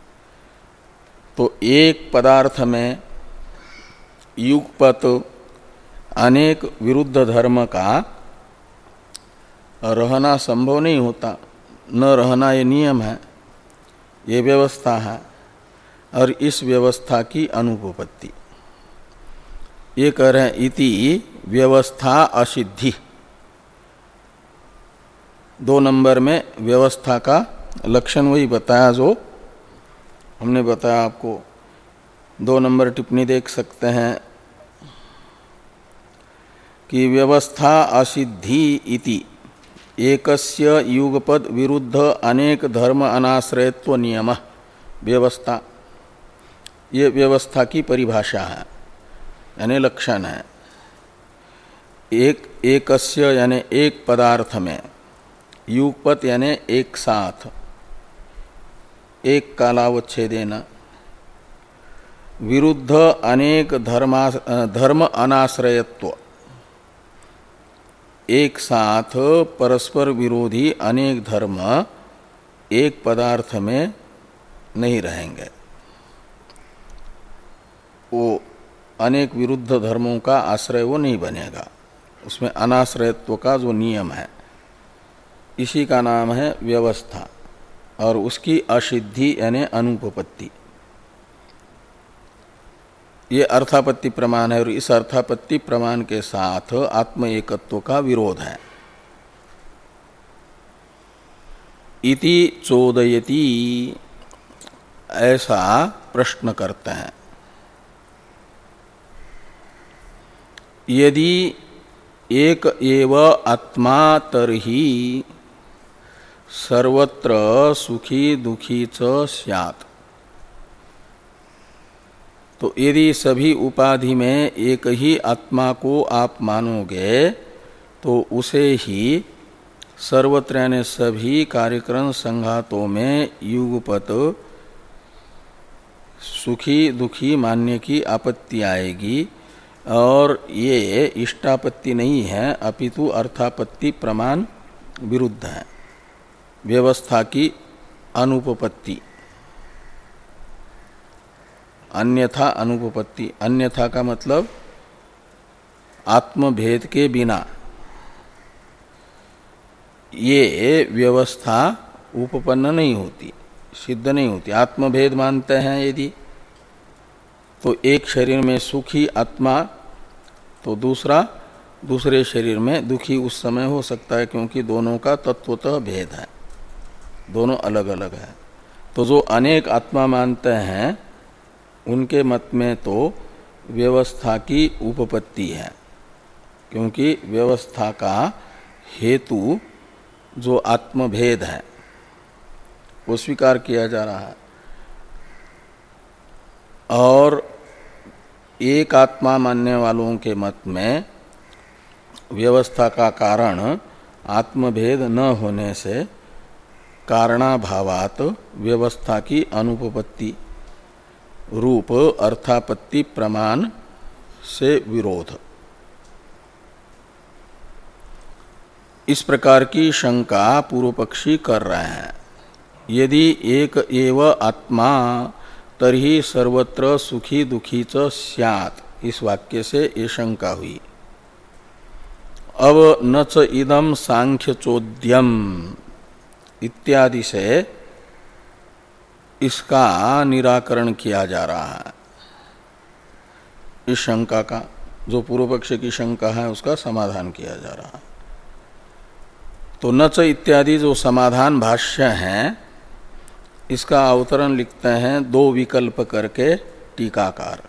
तो एक पदार्थ में युगपत अनेक विरुद्ध धर्म का रहना संभव नहीं होता, न रहना ये नियम है, ये व्यवस्था है। और इस व्यवस्था की अनुपपत्ति ये कह रहे हैं इति व्यवस्था असिद्धि। दो नंबर में व्यवस्था का लक्षण वही बताया जो हमने बताया आपको। दो नंबर टिप्पणी देख सकते हैं कि व्यवस्था असिद्धि इति एकस्य युगपद विरुद्ध अनेक धर्म अनाश्रयत्व नियम व्यवस्था, ये व्यवस्था की परिभाषा है यानी लक्षण है। एक एकस्य यानी एक पदार्थ में, युगपत यानी एक साथ, एक कालावच्छेदेन, विरुद्ध अनेक धर्मा धर्म अनाश्रयत्व, एक साथ परस्पर विरोधी अनेक धर्म एक पदार्थ में नहीं रहेंगे। वो अनेक विरुद्ध धर्मों का आश्रय वो नहीं बनेगा, उसमें अनाश्रयत्व का जो नियम है इसी का नाम है व्यवस्था। और उसकी असिद्धि यानी अनुपपत्ति, ये अर्थापत्ति प्रमाण है। और इस अर्थापत्ति प्रमाण के साथ आत्म एकत्व का विरोध है। इति चोदयति, ऐसा प्रश्न करते हैं। यदि एक एव आत्मा तर्हि सर्वत्र सुखी दुखी च स्यात्। तो यदि सभी उपाधि में एक ही आत्मा को आप मानोगे तो उसे ही सर्वत्र यानी सभी कार्यक्रम संघातों में युगपत सुखी दुखी मानने की आपत्ति आएगी। और ये इष्टापत्ति नहीं है, अपितु अर्थापत्ति प्रमाण विरुद्ध है, व्यवस्था की अनुपपत्ति, अन्यथा अनुपपत्ति। अन्यथा का मतलब आत्मभेद के बिना ये व्यवस्था उपपन्न नहीं होती, सिद्ध नहीं होती। आत्मभेद मानते हैं यदि, तो एक शरीर में सुखी आत्मा तो दूसरा दूसरे शरीर में दुखी उस समय हो सकता है, क्योंकि दोनों का तत्वतः भेद है, दोनों अलग अलग है। तो जो अनेक आत्मा मानते हैं उनके मत में तो व्यवस्था की उपपत्ति है, क्योंकि व्यवस्था का हेतु जो आत्मभेद है वो स्वीकार किया जा रहा है। और एक आत्मा मानने वालों के मत में व्यवस्था का कारण आत्मभेद न होने से कारणाभावात व्यवस्था की अनुपपत्ति रूप अर्थापत्ति प्रमाण से विरोध, इस प्रकार की शंका पूर्व पक्षी कर रहे हैं। यदि एक एव आत्मा तर्हि सर्वत्र सुखी दुखी च स्यात्, इस वाक्य से ये शंका हुई। अब न च इदम सांख्य चोद्यम इत्यादि से इसका निराकरण किया जा रहा है। इस शंका का, जो पूर्व पक्ष की शंका है, उसका समाधान किया जा रहा है। तो न च इत्यादि जो समाधान भाष्य है, इसका अवतरण लिखते हैं दो विकल्प करके टीकाकार।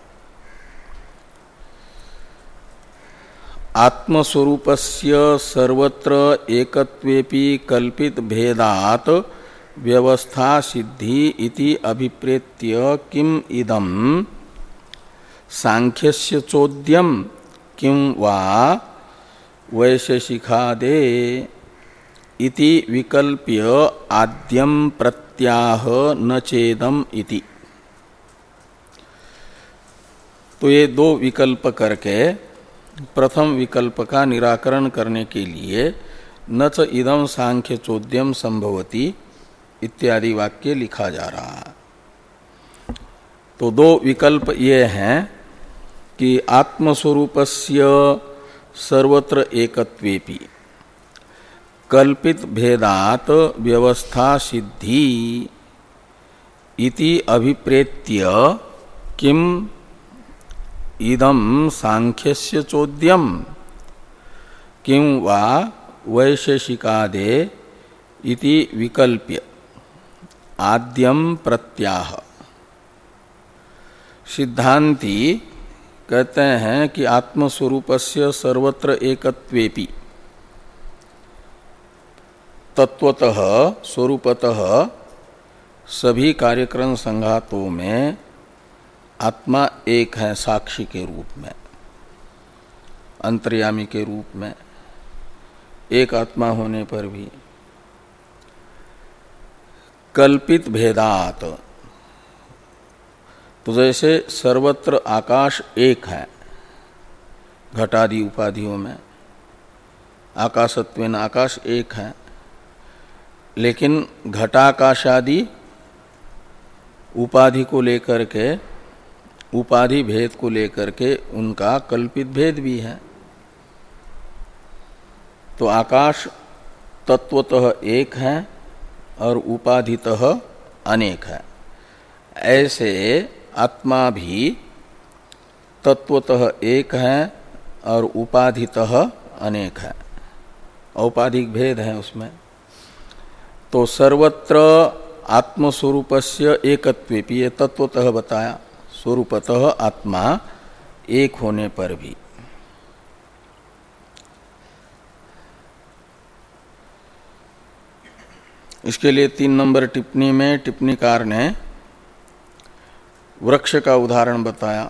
आत्मस्वरूपस्य सर्वत्र एकत्वेपि कल्पित भेदात व्यवस्था सिद्धि इति अभिप्रेत्य किम इदम सांख्यस्य चोद्यम किम वा वैशेषिकादे इति विकल्प्य आद्यम प्रत्याह न चेदम इति। तो ये दो विकल्प करके प्रथम विकल्प का निराकरण करने के लिए न च इदम सांख्य चोद्यम संभवति इत्यादि वाक्य लिखा जा रहा है। तो दो विकल्प ये हैं कि आत्मस्वरूपस्य सर्वत्र एकत्वेपि कल्पित भेदात व्यवस्था सिद्धि इति अभिप्रेत्य किम इदम सांख्यस्य चोद्यम किं वा वैशेषिकादे इति विकल्प्य आद्यम प्रत्याह। सिद्धांती कहते हैं कि आत्मस्वरूपस्य सर्वत्र एकत्वेपि, तत्वतः स्वरूपतः सभी कार्यक्रम संघातों में आत्मा एक है, साक्षी के रूप में, अंतर्यामी के रूप में, एक आत्मा होने पर भी कल्पित भेदात। तो जैसे सर्वत्र आकाश एक है घटादि उपाधियों में, आकाशत्वेन आकाश एक है, लेकिन घटाकाशादि उपाधि को लेकर के, उपाधि भेद को लेकर के उनका कल्पित भेद भी है। तो आकाश तत्वतः एक है और उपाधितः अनेक है। ऐसे आत्मा भी तत्वतः एक है और उपाधितः अनेक है, औपाधिक भेद है उसमें। तो सर्वत्र आत्मस्वरूपस्य एकत्वेपि, ये तत्वतः बताया, स्वरूपतः आत्मा एक होने पर भी। इसके लिए तीन नंबर टिप्पणी में टिप्पणीकार ने वृक्ष का उदाहरण बताया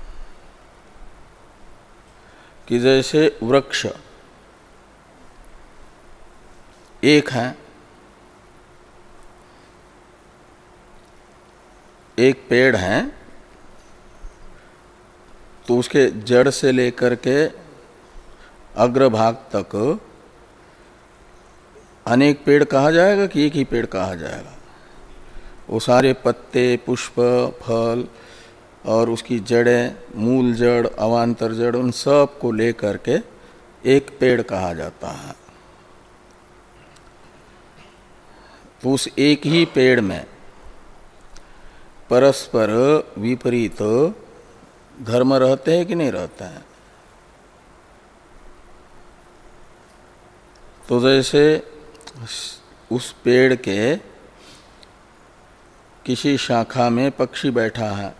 कि जैसे वृक्ष एक है, एक पेड़ है, तो उसके जड़ से लेकर के अग्रभाग तक अनेक पेड़ कहा जाएगा कि एक ही पेड़ कहा जाएगा? वो सारे पत्ते, पुष्प, फल और उसकी जड़ें, मूल जड़, अवान्तर जड़, उन सब को लेकर के एक पेड़ कहा जाता है। तो उस एक ही पेड़ में परस्पर विपरीत धर्म रहते हैं कि नहीं रहते हैं? तो जैसे उस पेड़ के किसी शाखा में पक्षी बैठा है,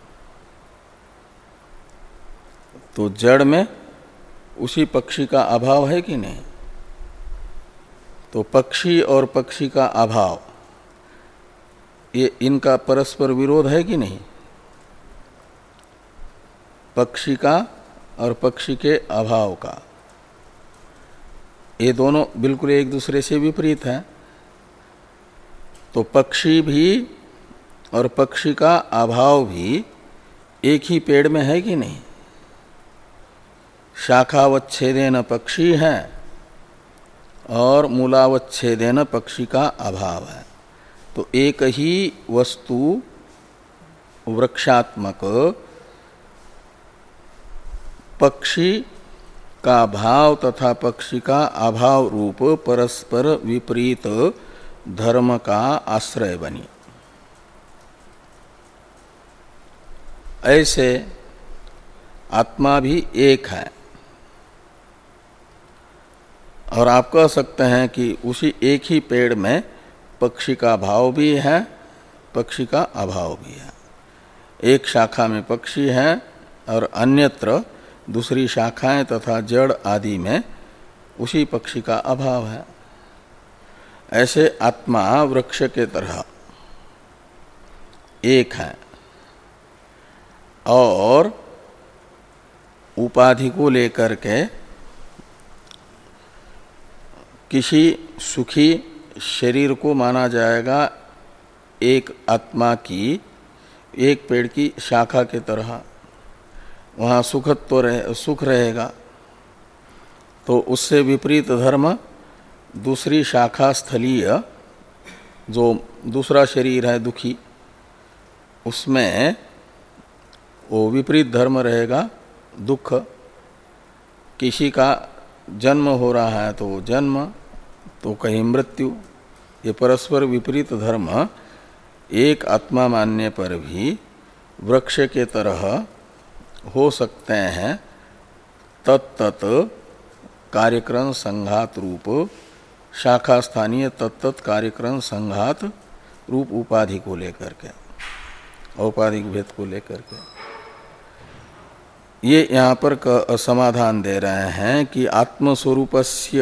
तो जड़ में उसी पक्षी का अभाव है कि नहीं? तो पक्षी और पक्षी का अभाव, ये इनका परस्पर विरोध है कि नहीं? पक्षी का और पक्षी के अभाव का, ये दोनों बिल्कुल एक दूसरे से विपरीत हैं। तो पक्षी भी और पक्षी का अभाव भी एक ही पेड़ में है कि नहीं? शाखावच्छेदेन पक्षी है और मूलावच्छेदेन पक्षी का अभाव है। तो एक ही वस्तु वृक्षात्मक पक्षी का भाव तथा पक्षी का अभाव रूप परस्पर विपरीत धर्म का आश्रय बनी। ऐसे आत्मा भी एक है, और आप कह सकते हैं कि उसी एक ही पेड़ में पक्षी का भाव भी है, पक्षी का अभाव भी है। एक शाखा में पक्षी है और अन्यत्र दूसरी शाखाएं तथा जड़ आदि में उसी पक्षी का अभाव है। ऐसे आत्मा वृक्ष के तरह एक है, और उपाधि को लेकर के किसी सुखी शरीर को माना जाएगा एक आत्मा की, एक पेड़ की शाखा के तरह, वहाँ सुखत्व तो रहे, सुख रहेगा। तो उससे विपरीत धर्म दूसरी शाखा स्थलीय जो दूसरा शरीर है दुखी, उसमें वो विपरीत धर्म रहेगा दुख। किसी का जन्म हो रहा है तो जन्म, तो कहीं मृत्यु। ये परस्पर विपरीत धर्म एक आत्मा मानने पर भी वृक्ष के तरह हो सकते हैं, तत्त कार्यक्रम संघात रूप शाखा स्थानीय तत्त कार्यक्रम संघात रूप उपाधि को लेकर के, औपाधिक भेद को लेकर के। ये यहाँ पर समाधान दे रहे हैं कि आत्मस्वरूपस्य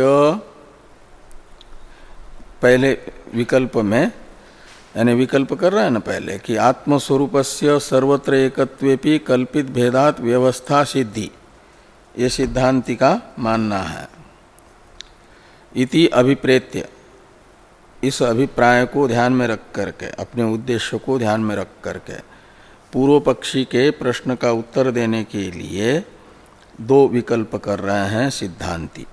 पहले विकल्प में, यानी विकल्प कर रहे हैं ना पहले कि आत्मस्वरूपस्य सर्वत्र एकत्वेपि कल्पित भेदात व्यवस्था सिद्धि, ये सिद्धांति का मानना है। इति अभिप्रेत्य, इस अभिप्राय को ध्यान में रख करके, अपने उद्देश्य को ध्यान में रख करके पूर्व पक्षी के प्रश्न का उत्तर देने के लिए दो विकल्प कर रहे हैं सिद्धांति।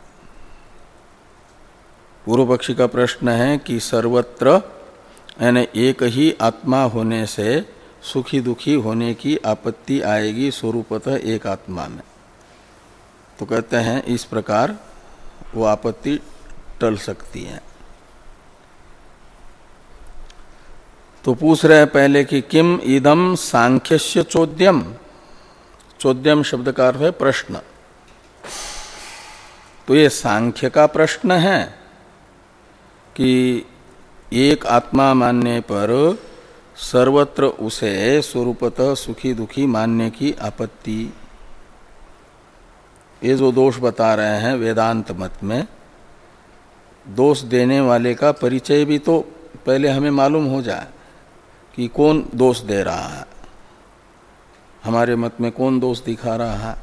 पूर्व पक्षी का प्रश्न है कि सर्वत्र यानी एक ही आत्मा होने से सुखी दुखी होने की आपत्ति आएगी स्वरूपतः एक आत्मा में। तो कहते हैं इस प्रकार वो आपत्ति टल सकती है। तो पूछ रहे हैं पहले कि किम इदम सांख्यस्य चोद्यम। चोद्यम शब्द का अर्थ है प्रश्न। तो ये सांख्य का प्रश्न है कि एक आत्मा मानने पर सर्वत्र उसे स्वरूपतः सुखी दुखी मानने की आपत्ति। ये जो दोष बता रहे हैं वेदांत मत में, दोष देने वाले का परिचय भी तो पहले हमें मालूम हो जाए कि कौन दोष दे रहा है, हमारे मत में कौन दोष दिखा रहा है।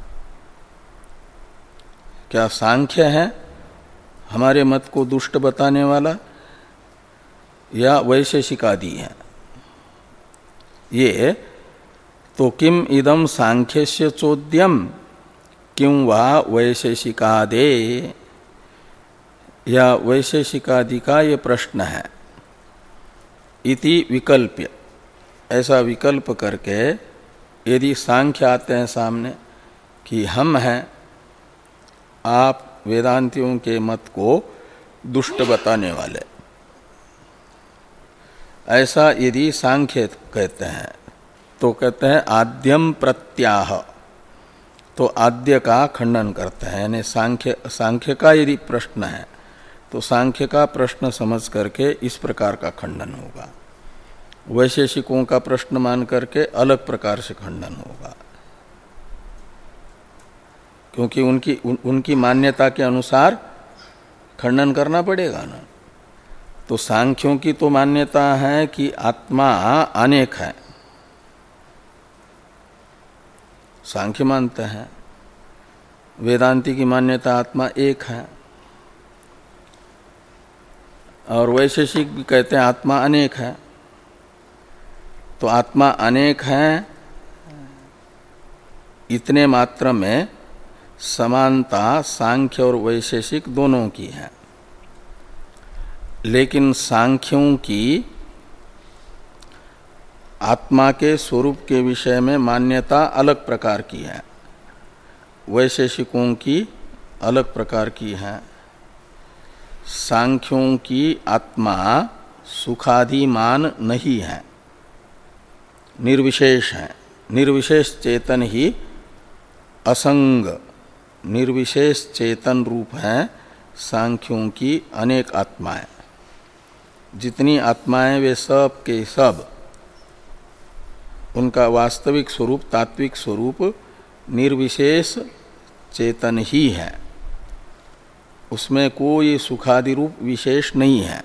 क्या सांख्य है हमारे मत को दुष्ट बताने वाला, या वैशेषिक आदि है? ये तो किम इदम सांख्यस्य चोद्यम, किं वा वैशेषिकादे, या वैशेषिकादि का ये प्रश्न है। इति विकल्प्य, ऐसा विकल्प करके यदि सांख्य आते हैं सामने कि हम हैं, आप वेदांतियों के मत को दुष्ट बताने वाले, ऐसा यदि सांख्य कहते हैं तो कहते हैं आद्यम प्रत्याह, तो आद्य का खंडन करते हैं। यानी सांख्य सांख्य का यदि प्रश्न है तो सांख्य का प्रश्न समझ करके इस प्रकार का खंडन होगा, वैशेषिकों का प्रश्न मान करके अलग प्रकार से खंडन होगा, क्योंकि उनकी उन, उनकी मान्यता के अनुसार खंडन करना पड़ेगा ना। तो सांख्यों की तो मान्यता है कि आत्मा अनेक है, सांख्य मानते हैं। वेदांती की मान्यता आत्मा एक है, और वैशेषिक भी कहते हैं आत्मा अनेक है। तो आत्मा अनेक है, इतने मात्र में समानता सांख्य और वैशेषिक दोनों की है। लेकिन सांख्यों की आत्मा के स्वरूप के विषय में मान्यता अलग प्रकार की है, वैशेषिकों की अलग प्रकार की है। सांख्यों की आत्मा सुखादिमान नहीं है, निर्विशेष है। निर्विशेष चेतन ही असंग निर्विशेष चेतन रूप है सांख्यों की अनेक आत्माएं। जितनी आत्माएं वे सब के सब, उनका वास्तविक स्वरूप तात्विक स्वरूप निर्विशेष चेतन ही है, उसमें कोई सुखादि रूप विशेष नहीं है।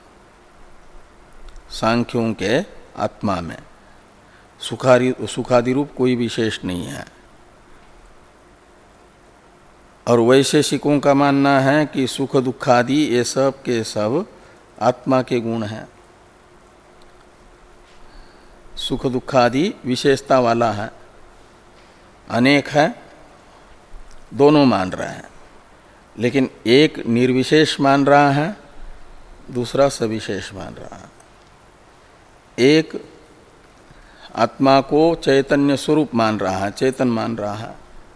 सांख्यों के आत्मा में सुखादि सुखादि रूप कोई विशेष नहीं है। और वैशेषिकों का मानना है कि सुख दुखादि ये सब के सब आत्मा के गुण हैं, सुख दुखादि विशेषता वाला है, अनेक है, दोनों मान रहे हैं। लेकिन एक निर्विशेष मान रहा है, दूसरा सविशेष मान रहा है। एक आत्मा को चैतन्य स्वरूप मान रहा है, चेतन मान रहा है,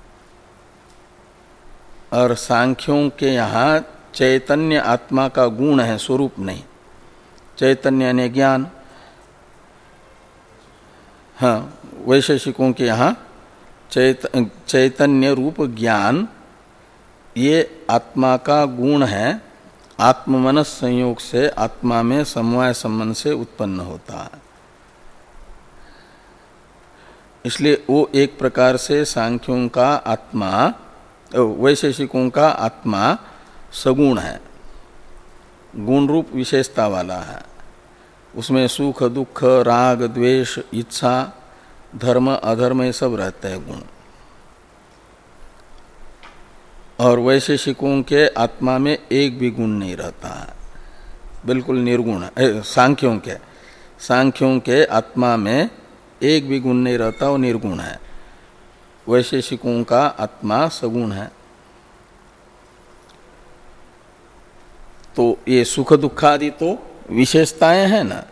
और सांख्यों के यहाँ चैतन्य आत्मा का गुण है, स्वरूप नहीं। चैतन्य यानी ज्ञान। हाँ, वैशेषिकों के यहाँ चैत चैतन्य रूप ज्ञान ये आत्मा का गुण है, आत्ममनस संयोग से आत्मा में समवाय संबंध से उत्पन्न होता है। इसलिए वो एक प्रकार से सांख्यों का आत्मा, वैशेषिकों का आत्मा सगुण है, गुण रूप विशेषता वाला है। उसमें सुख दुख राग द्वेष इच्छा धर्म अधर्म ये सब रहते हैं गुण। और वैशेषिकों के आत्मा में एक भी गुण नहीं रहता है, बिल्कुल निर्गुण है। सांख्यों के सांख्यों के आत्मा में एक भी गुण नहीं रहता, वो निर्गुण है। वैशेषिकों का आत्मा सगुण है। तो ये सुख दुखादि तो विशेषताएं हैं ना।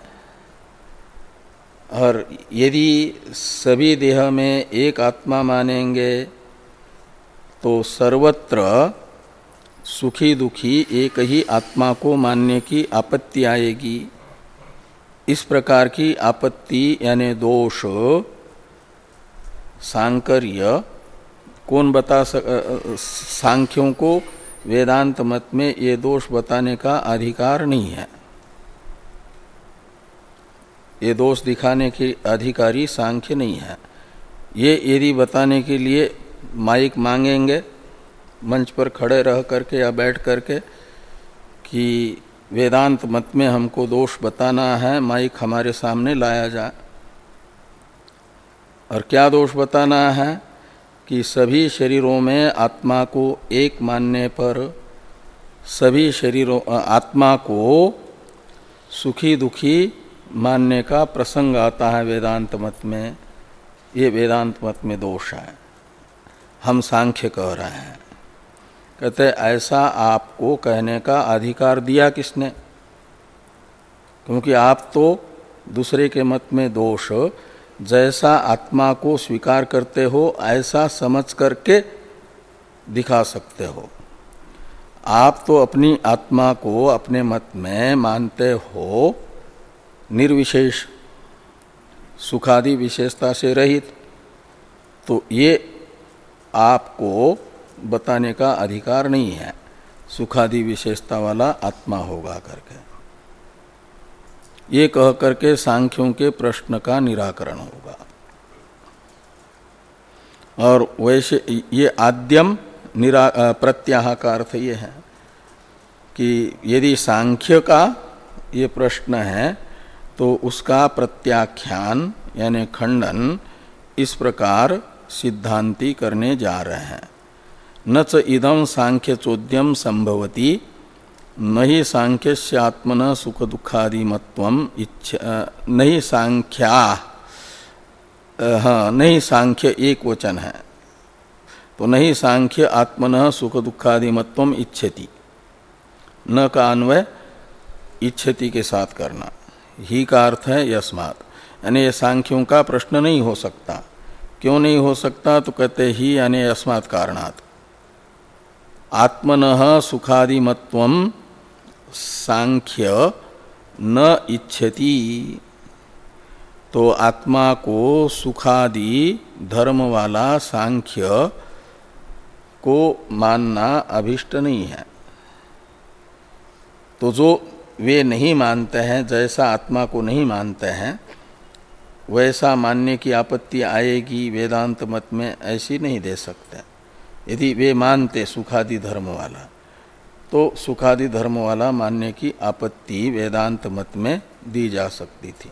और यदि सभी देह में एक आत्मा मानेंगे तो सर्वत्र सुखी दुखी एक ही आत्मा को मानने की आपत्ति आएगी। इस प्रकार की आपत्ति यानी दोष सांकर्य कौन बता सक, सांख्यों को वेदांत मत में ये दोष बताने का अधिकार नहीं है। ये दोष दिखाने के अधिकारी सांख्य नहीं है। ये यदि बताने के लिए माइक मांगेंगे मंच पर खड़े रह करके या बैठ करके कि वेदांत मत में हमको दोष बताना है, माइक हमारे सामने लाया जाए। और क्या दोष बताना है कि सभी शरीरों में आत्मा को एक मानने पर सभी शरीरों आत्मा को सुखी दुखी मानने का प्रसंग आता है वेदांत मत में। ये वेदांत मत में दोष है। हम सांख्य कह रहे हैं। कहते ऐसा आपको कहने का अधिकार दिया किसने? क्योंकि आप तो दूसरे के मत में दोष जैसा आत्मा को स्वीकार करते हो ऐसा समझ करके दिखा सकते हो। आप तो अपनी आत्मा को अपने मत में मानते हो निर्विशेष, सुखादि विशेषता से रहित, तो ये आपको बताने का अधिकार नहीं है सुखादि विशेषता वाला आत्मा होगा करके। ये कह करके सांख्यों के प्रश्न का निराकरण होगा। और वैसे ये आद्यम निरा प्रत्याह का अर्थ ये है कि यदि सांख्य का ये प्रश्न है तो उसका प्रत्याख्यान यानी खंडन इस प्रकार सिद्धांती करने जा रहे हैं। न च इदं सांख्य चोद्यम संभवति न ही सांख्यस्य आत्मन सुख दुखादिमत्वम इच्छा नहीं सांख्या, हाँ नहीं सांख्य एक वचन है तो नहीं सांख्य आत्मन सुख दुखादिमत्वम इच्छति, न का अन्वय इच्छति के साथ करना, ही का अर्थ है यस्मात्, यानी ये सांख्यों का प्रश्न नहीं हो सकता। क्यों नहीं हो सकता? तो कहते ही यानी यस्मात् कारणात् आत्मनः सुखादिमत्वम सांख्य न इच्छति, तो आत्मा को सुखादि धर्म वाला सांख्य को मानना अभिष्ट नहीं है। तो जो वे नहीं मानते हैं, जैसा आत्मा को नहीं मानते हैं वैसा मानने की आपत्ति आएगी वेदांत मत में, ऐसी नहीं दे सकते। यदि वे मानते सुखादि धर्म वाला तो सुखादि धर्म वाला मानने की आपत्ति वेदांत मत में दी जा सकती थी।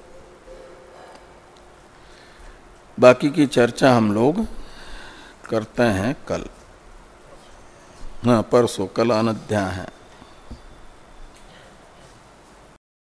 बाकी की चर्चा हम लोग करते हैं कल, हाँ परसों, कल अनध्याय है।